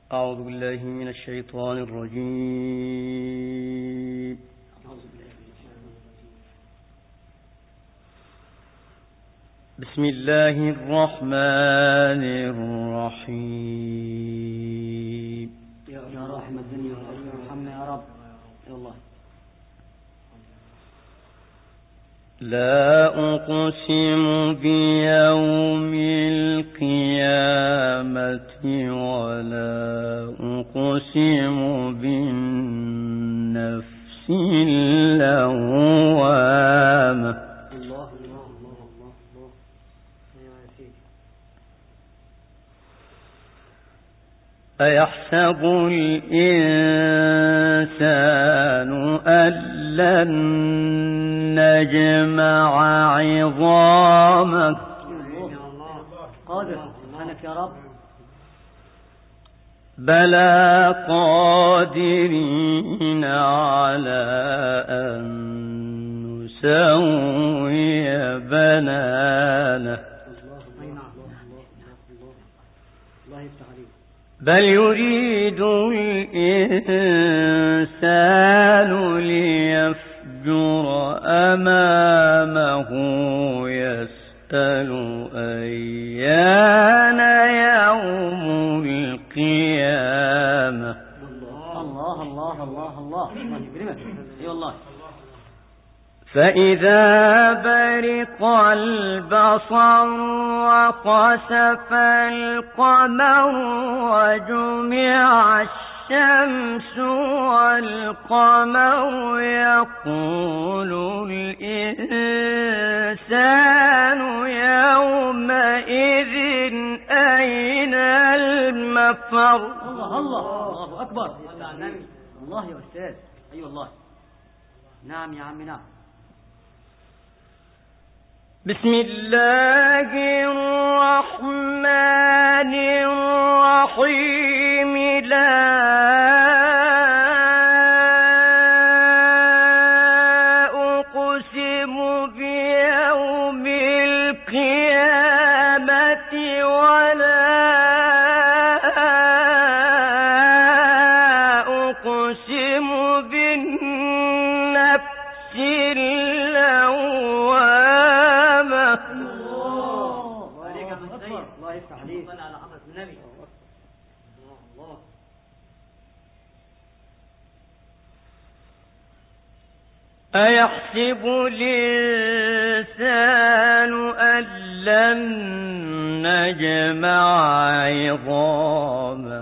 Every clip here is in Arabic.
أعوذ بالله من الشيطان الرجيم. بسم الله الرحمن الرحيم. يا رحمة الدنيا ارحمنا يا رب. يا الله. لا أقسم بيوم القيامة ولا أقسم بالنفس اللوامة. الله. أيحسب الإنسان أن لن نجمع عظامه. قادر سبحانك يا رب. بلى قادرين على أن نسوي بنانه. بل يريد الإنسان ليفجر أمامه يسأل أيان يوم القيامة. الله الله الله الله يكرمك. اي والله. فإذا برق البصر وخسف القمر وجمع الشمس والقمر يقول الإنسان يومئذ أين المفر. الله الله أكبر. الله يا أستاذ. أي والله. نعم يا عم نعم. بسم الله الرحمن الرحيم. لا أقسم بيوم القيامة ولا أقسم بالنفس اللوامة. الله يفتح عليك. صل على حضرة النبي. الله. أيحسب الإنسان أن لن نجمع عظامه.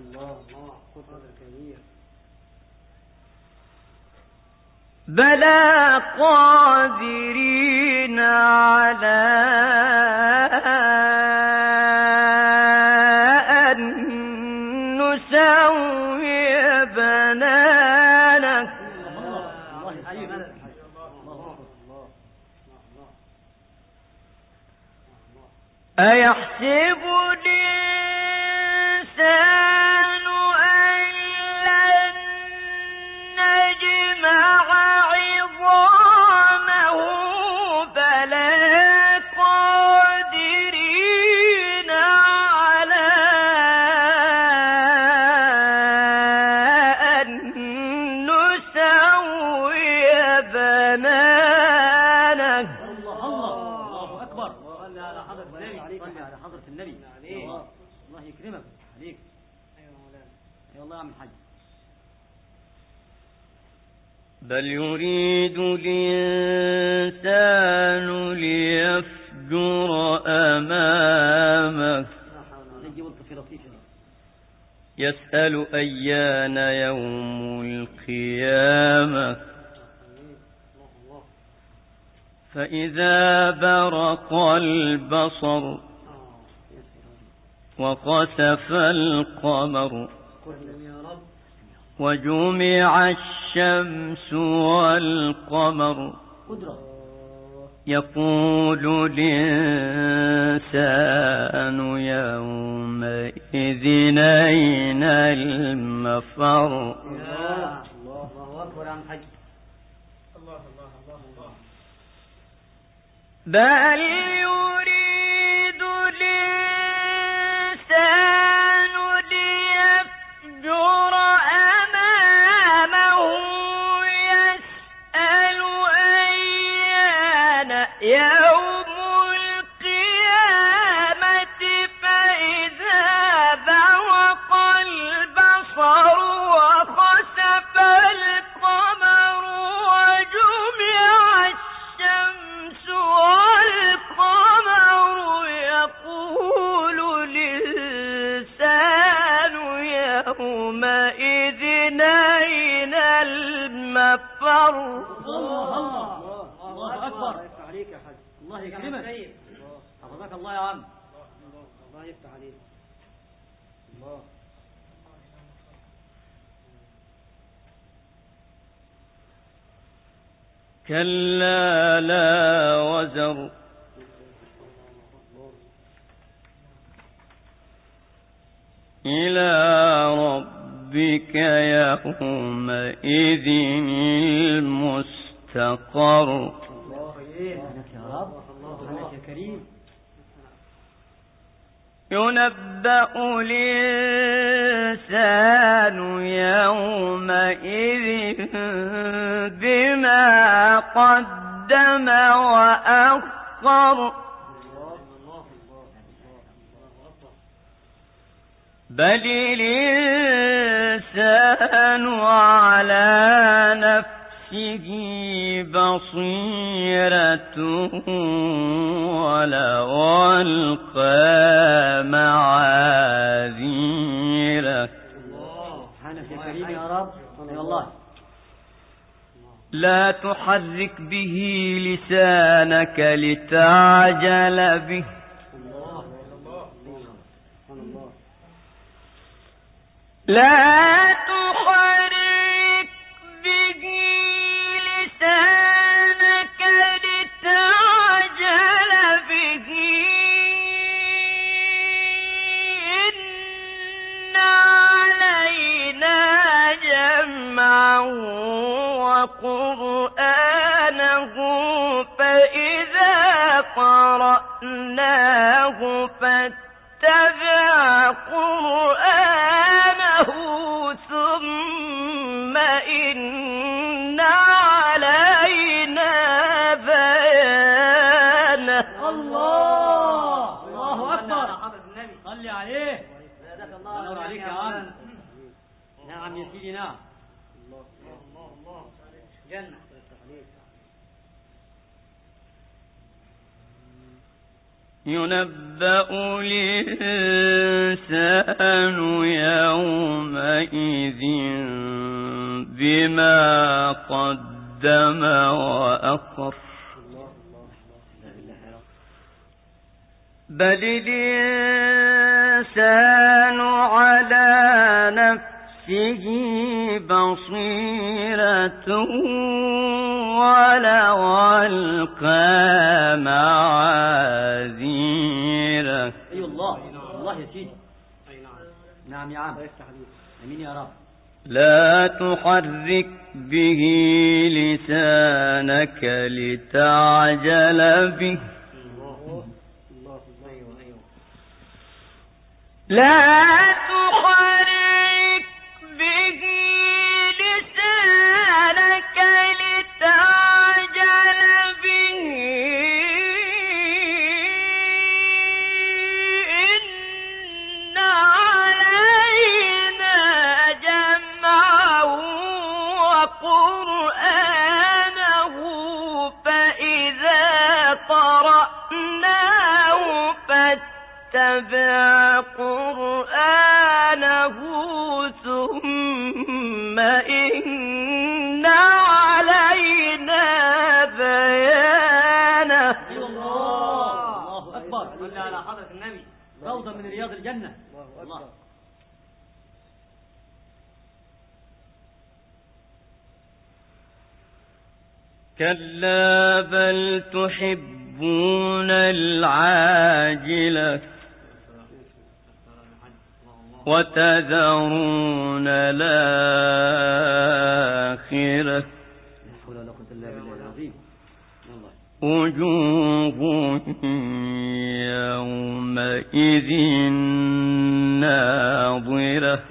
بلى قادرين على أن نسوي بنانه. أيحسب الإنسان أن لن نجمع عظامه بلى قادرين على أن نسوي بنانه. الله أكبر. صل على حضرة النبي. صل على حضرة النبي. الله يكرمك عليك. أيوة مولانا. أي والله يا عم الحاج. بل يريد الإنسان ليفجر أمامه يسأل أيان يوم القيامة. فإذا برق البصر وخسف القمر وجمع الشمس والقمر يقول الإنسان يومئذ أين المفر. الله أكبر يا عم الحاج. الله بل يريد الإنسان ليفجر يومئذ أين المفر. الله أكبر. عليك يا حاج. الله يكرمك. حفظك الله يا عم. الله يفتح عليك. الله. كلا لا وزر إلى ربك يومئذ المستقر. سبحانك يا رب. سبحانك يا كريم. ينبأ الإنسان يومئذ بما قدم وأخر. بل الإنسان على نفسه بصيرة ولو ألقى معاذيره. سبحانك يا كريم يا رب. يا الله. لا تحرك به لسانك لتعجل به. لا تحرك به لسانك لتعجل به إن علينا جمعه وقرآنه فإذا قرأناه فاتبع قرآنه ثم إن علينا بيانه. الله أكبر. صلي عليه. الله عليك يا عم. نعم يا سيدي نعم. الله جنة. ينبأ الإنسان يومئذ بما قدم وأخر. بل الإنسان على نفسه بصيرة ولو ألقى معاذيره. أي الله. الله يا سيدي. نعم يا عم. أمين يا رب. لا تحرك به لسانك لتعجل به. لا تحرك به لسانك لتعجل به إن علينا جمعه وقرآنه فإذا قرأناه فاتبع قرآنه ثم إن علينا بيانه. الله أكبر. صلى على حضرة النبي. روضة من رياض الجنة. الله. كلا بل تحبون العاجلة وتذرون الآخرة وجوه يومئذ ناظرة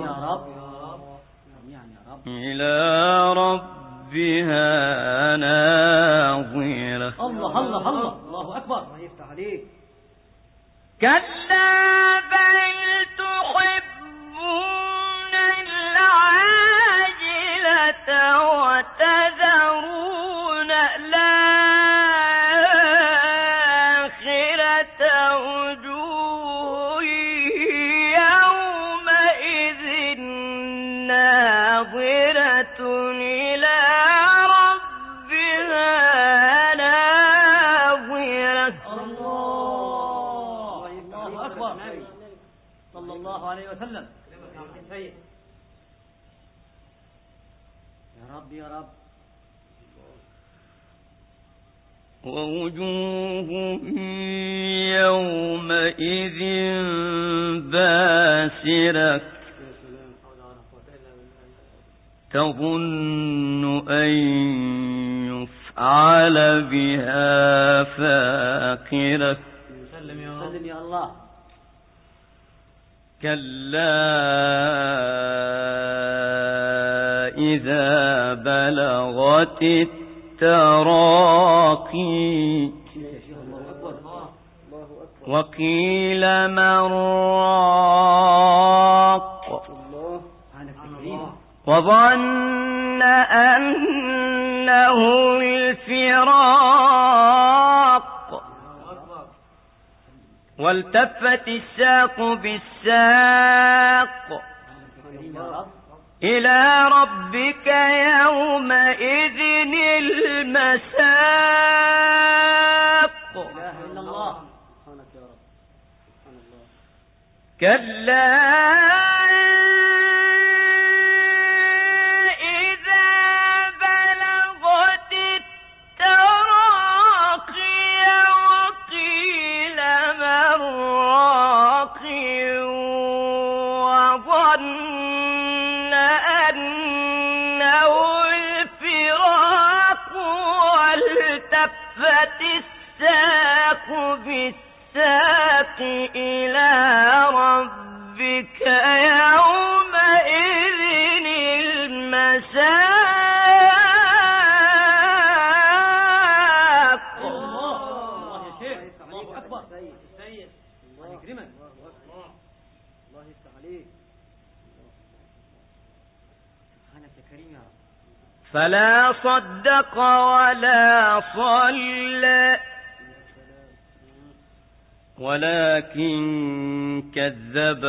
إلى ربها ناظرة. الله الله الله الله أكبر. الله يفتح عليك. كلا بل تحبون العاجلة وتذرون الآخرة وجوه يومئذ الله عليه وسلم. يا رب يا رب. ووجوه يومئذ باسرة تظن أن يفعل بها فاقرة سلم يا الله. كلا إذا بلغت التراقي وقيل من راق وظن أنه الفراق والتفت الساق بالساق إلى ربك يومئذ المساق كلا بالساق إلى ربك يومئذ المساق. الله يا شيخ. الله أكبر. سيد الله يكرمك. الله يفتح عليك. سبحانك يا كريم يا رب. فلا صدق ولا صلى ولكن كذب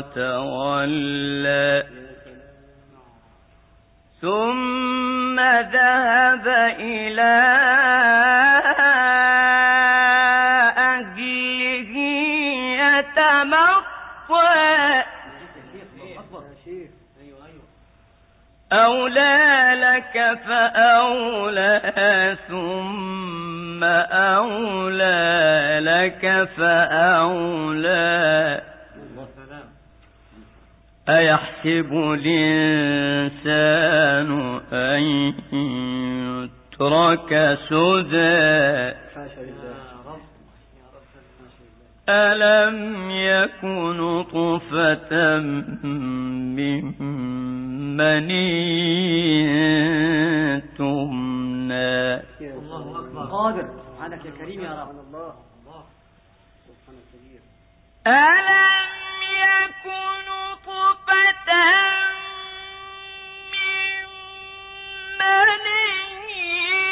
وتولى ثم ذهب إلى أهله يتمطى أولى لك فأولى ثم أولى لك فأولى أيحسب الإنسان أن يترك سدى ألم يكن نطفة من مني تمنى. الله أكبر. قادر سبحانك يا كريم يا رب. الله سبحانه كبير. ألم يكن نطفة من مني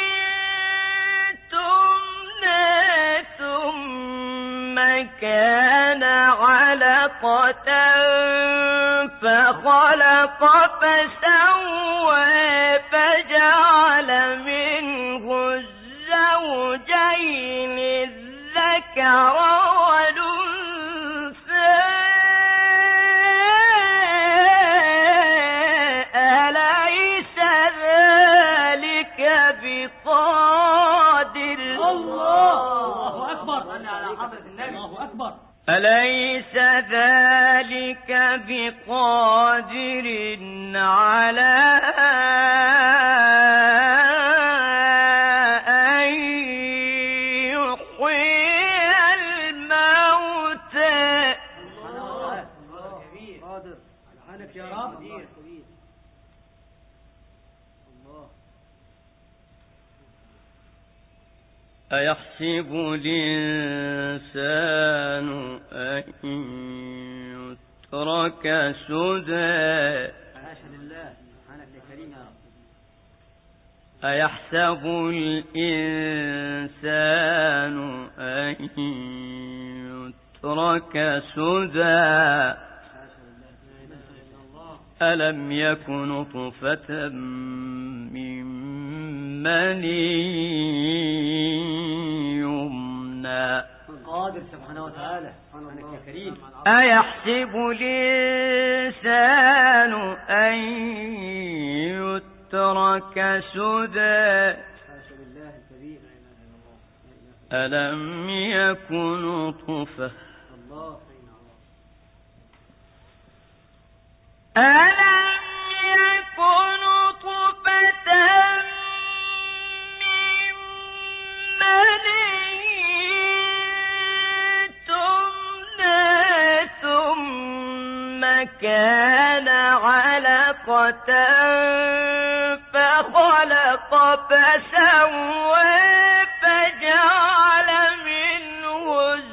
تمنى ثم كان علقة فخلق فسوى فجعل منه الزوجين الذكر والأنثى أليس ذلك بقادر. الله أكبر. على حضرة النبي. الله أكبر. أليس ذلك بقادر على أن يحيي الموتى. الله قادر. سبحانك يا رب. الله. أيحسب الإنسان أن يترك سدى. حاشا لله. سبحانك يا كريم يا رب. أيحسب الإنسان أن يترك سدى ألم يكن نطفة من مني يمنى. قادر سبحانه وتعالى. سبحانك يا كريم. أيحسب الإنسان أن يترك سدى ألم يكن نطفة ألم يكن نطفة من مني تمنى ثم كان علقة فخلق فسوى فجعل منه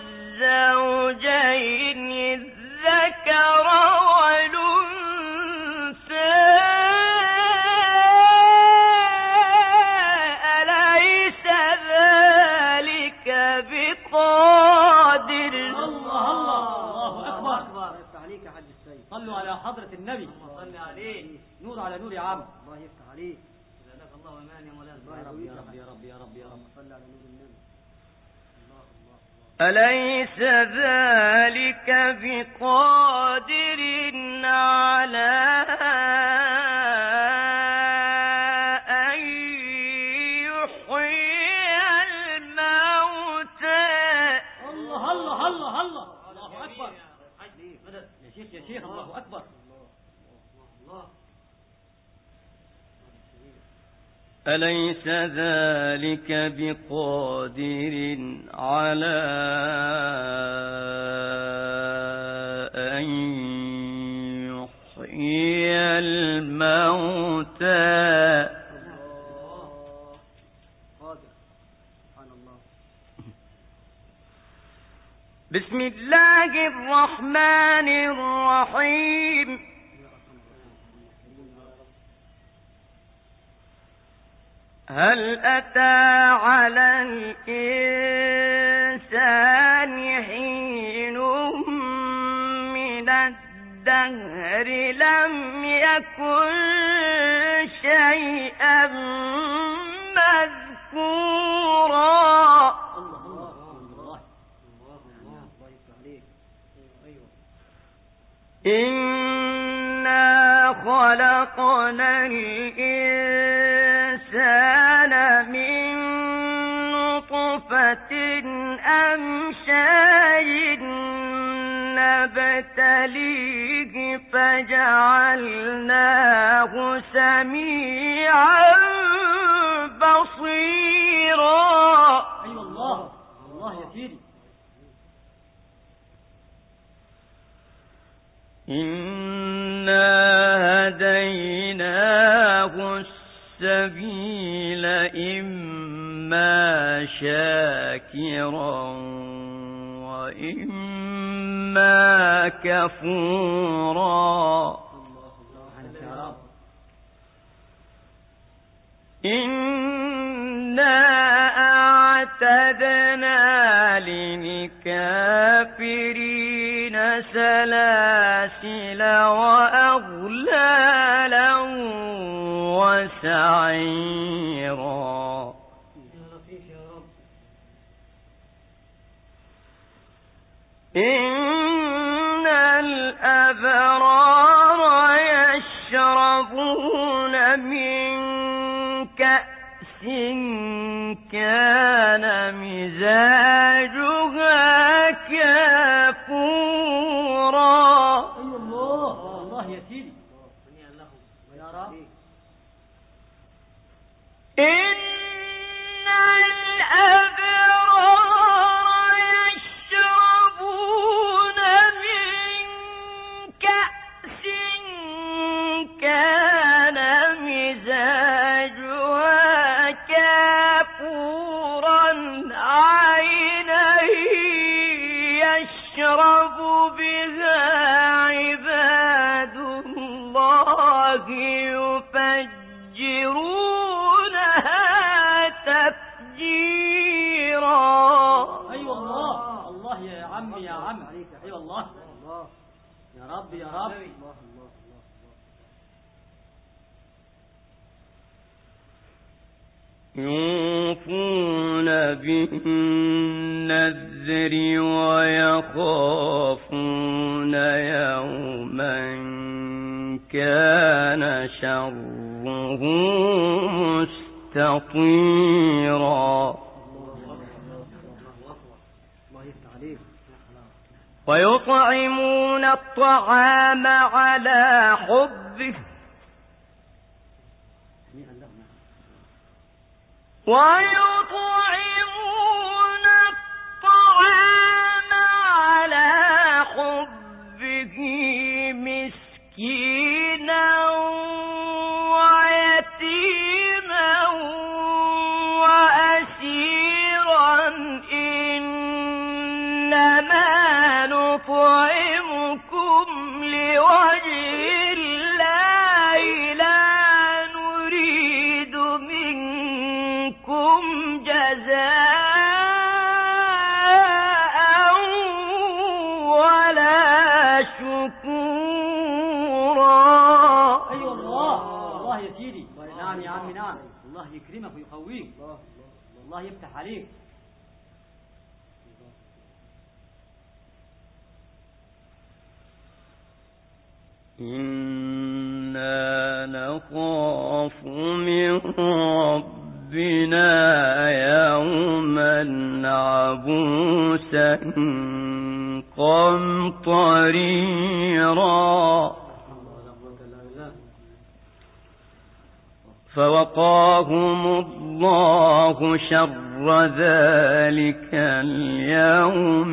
الزوجين الذكر والأنثى أليس ذلك بقادر. الله أكبر. عليك يا حاج السيد. صلوا على حضرة النبي. صل عليه. نور على نور يا عم. الله يفتح عليك. جزاك الله ومان يا مولانا. يا رب يا رب يا رب يا رب يا رب. صل على نور النبي. أليس ذلك بقادر على أن يحيي الموتى. الله الله الله الله. الله أكبر. يا شيخ يا شيخ. الله أكبر. الله. أليس ذلك بقادر على أن يحيي الموتى. بسم الله الرحمن الرحيم. هل أتى على الإنسان حين من الدهر لم يكن شيئا مذكورا. إنا خلقنا الإنسان من نطفة أمشاج نبتليه فجعلناه سميعا بصيرا. أيوة الله. الله يا سيدي. إنا هديناه السبيل إما شاكرا وإما كفورا. إنا أعتدنا للكافرين سلاسل وأغلالا وسعيرا. إن الأبرار يشربون من كأس كان مزاجها كافورا. أيوة الله. الله يا سيدي. يا رب. إن الأبرار يشربون من كأس كان مزاجها كافورا عينا يشرب بها عباد الله يفجرونها تفجيرا. أيوة الله. الله يا عمي يا عم. أيوة الله. يا رب يا رب. يوفون بالنذر ويخافون يوما كان شره مستطيرا ويطعمون الطعام على حبه ويطعمون الطعام على حبه مسكينا ويتيما وأسيرا إنما نطعمكم لوجه الله لا نريد منكم جزاء ولا شكورا. أيوة الله يا سيدي. نعم يا عمي نعم. الله يكرمك ويقويك. الله يفتح عليك. إنا نخاف من ربنا يوما عبوسا قمطريرا فوقاهم الله شر ذلك اليوم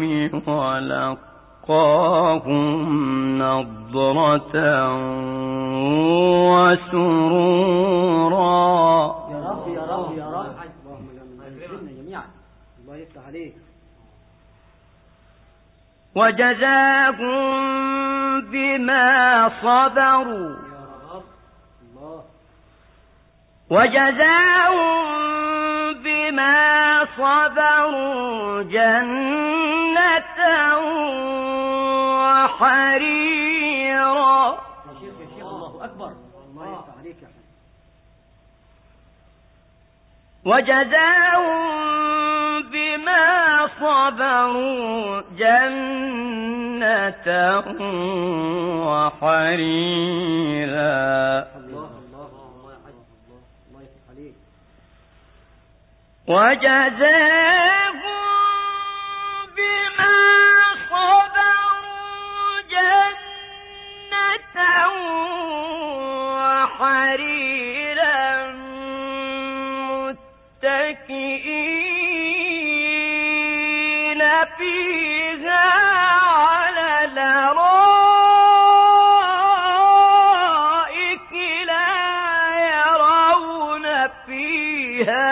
ولقاهم نضرة وسرورا. يا رب يا رب يا رب. اللهم اجعلنا جميعا. الله يفتح عليك. وجزاهم بما صبروا جنة وحريرا. يا شيخ الله أكبر. الله يفتح عليك يا حبيبي. وجزاهم بما صبروا جنة وحريرا. وجزاهم بما صبروا جنة وحريرا متكئين فيها على الأرائك لا يرون فيها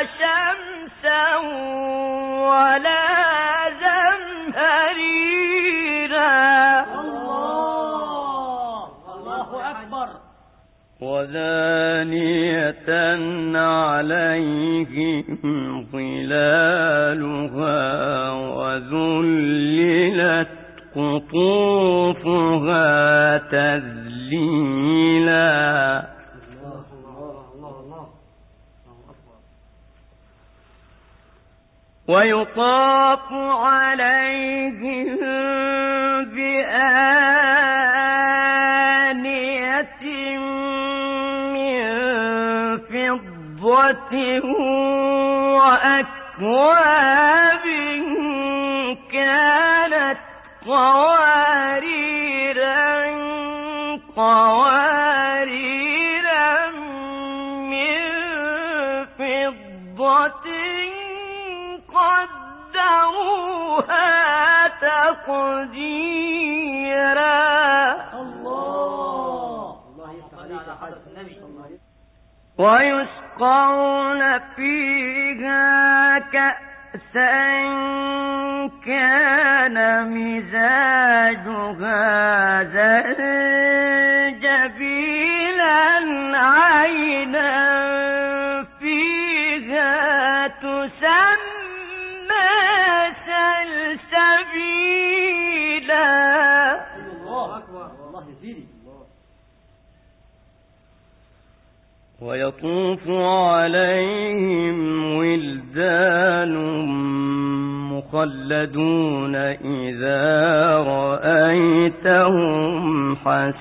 ولا زمهريرا. الله أكبر. ودانية عليهم ظلالها وذللت قطوفها تذليلا. ويطاف عليهم بآنية من فضة وأكواب كانت قواريرا من فضة قدروها تقديرا. الله يفتح عليك يا حضرة النبي. ويسقون فيها كأسا كان مزاجها زنجبيلا عينا فيها تسمى سلسبيلا. الله أكبر. الله يزيد. ويطوف عليهم ولدان مخلدون إذا رأيتهم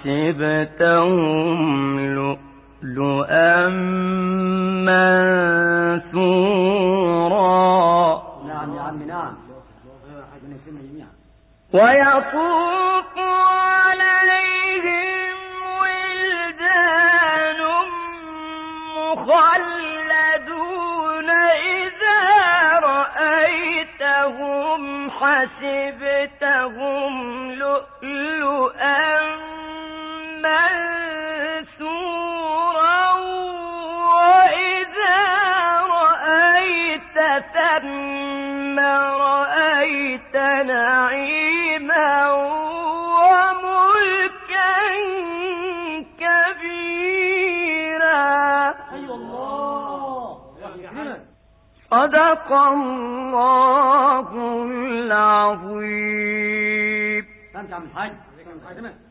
حسبتهم لؤلؤا منثورا. نعم يا عم نعم. ويطوف عليهم ولدان مخلدون إذا رأيتهم حسبتهم لؤلؤا منثورا وإذا رأيت ثم رأيت نعيما وملكا كبيرا. أيوة الله. صدق الله العظيم. فهمت يا عم الحاج؟